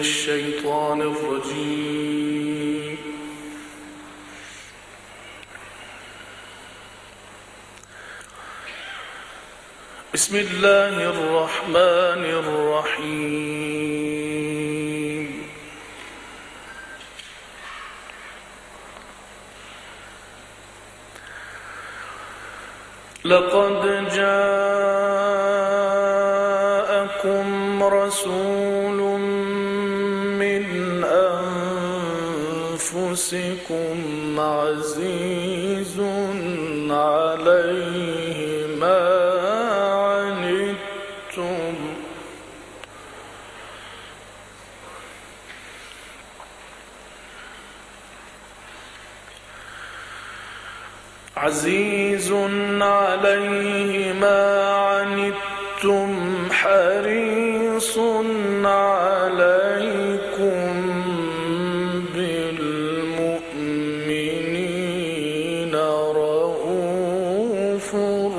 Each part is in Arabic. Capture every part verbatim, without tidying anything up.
الشيطان الرجيم. بسم الله الرحمن الرحيم. لقد جاءكم رسول من أنفسكم عزيز عليه ما عنتم عزيز عليه ما عنتم حريص عليكم بالمؤمنين رؤوف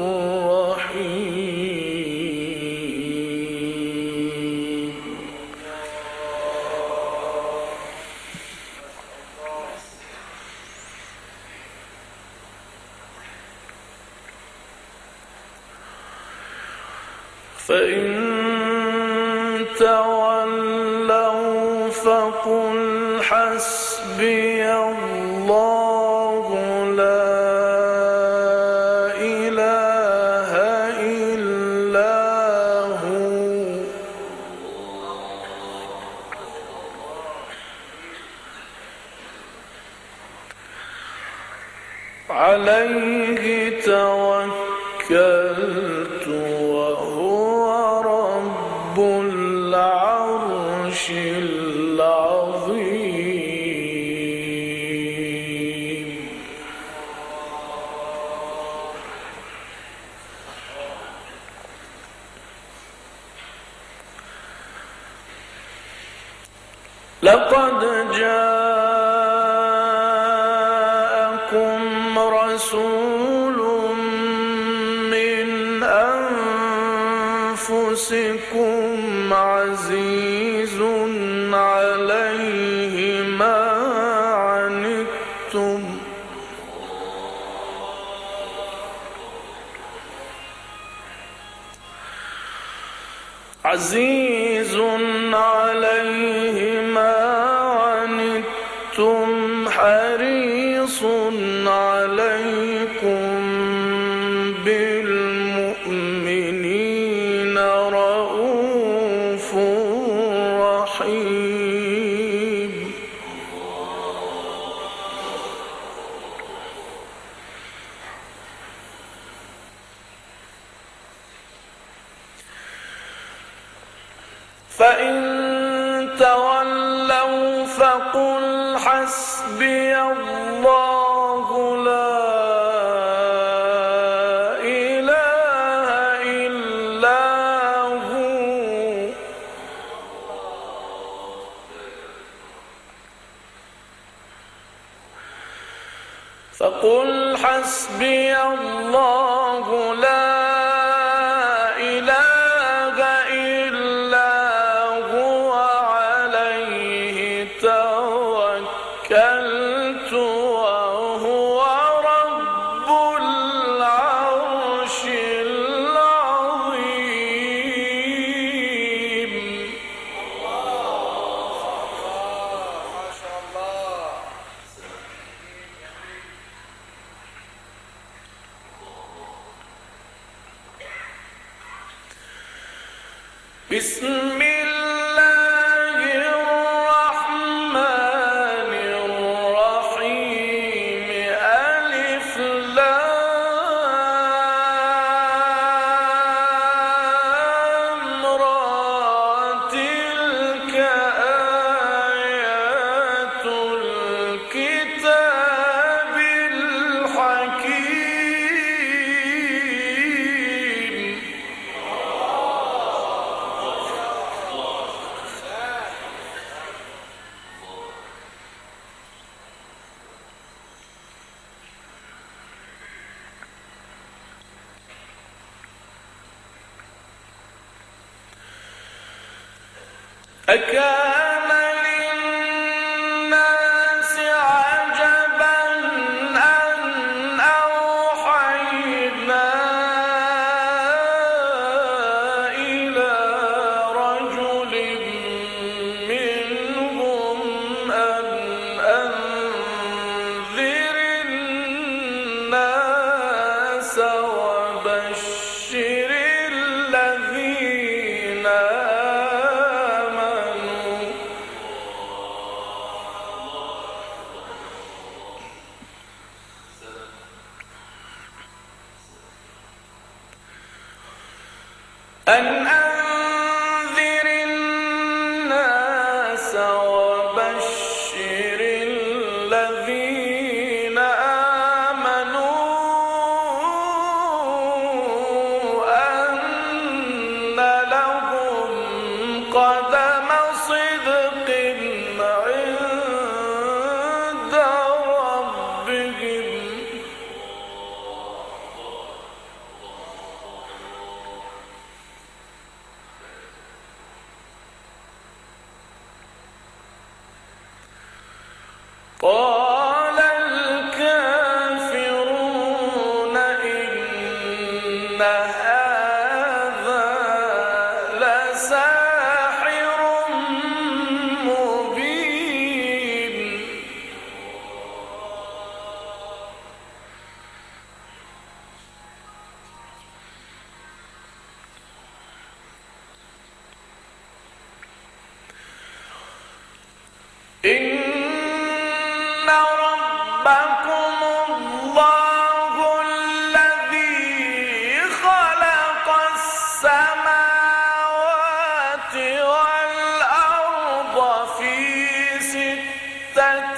رحيم. فإن تولوا فقل حسبي الله لا إله إلا هو عليه توكلت وهو رب العرش العظيم. لقد جاءكم رسول من أنفسكم عزيز عليه ما عنتم عزيز عليه ما عنتم حريص عليكم بالمؤمنين رؤوف رحيم. فإن تولوا فقل حسبي الله لا إله إلا هو فقل حسبي الله لا إله إلا هو عليه توكلت وهو رب العرش العظيم. ما شاء الله. بسم الله الرحمن الرحيم. ألف لام را تلك آيات الكتاب الحكيم. أكان أن أنذر الناس وبشر الذين آمنوا أن لهم قدم صدق عند ربهم. قال الكافرون إن هذا لساحر مبين. إن ربكم الله الذي خلق السماوات والأرض في ستة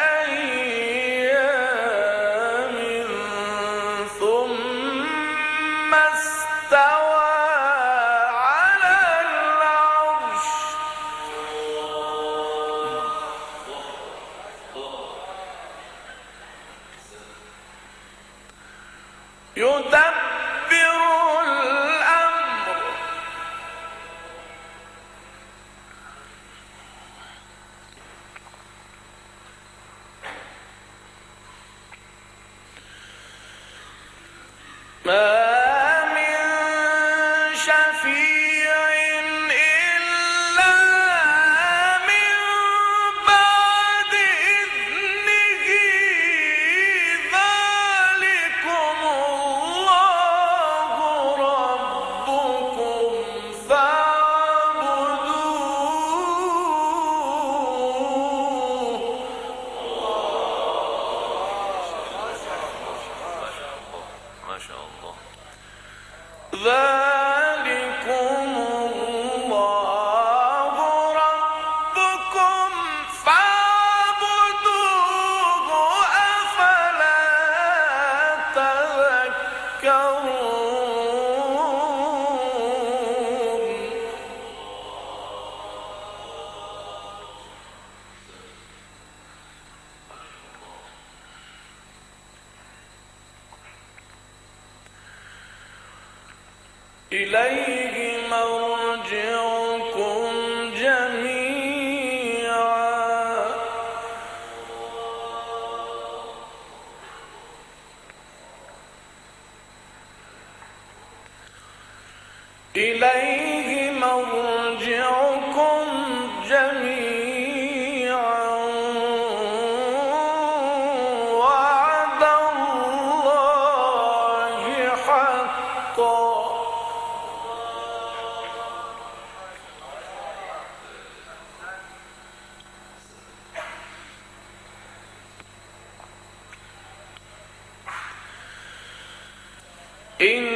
أيام ثم استوى على العرش. يدبر الأمر ما من شفيع إلا من بعد إذنه ذلكم الله ربكم فاعبدوه. ما شاء الله. ذلكم الله ربكم فاعبدوه أفلا تذكرون. إليه مرجعكم جميعا إليه مرجعكم جميعا وعد الله حقا. إن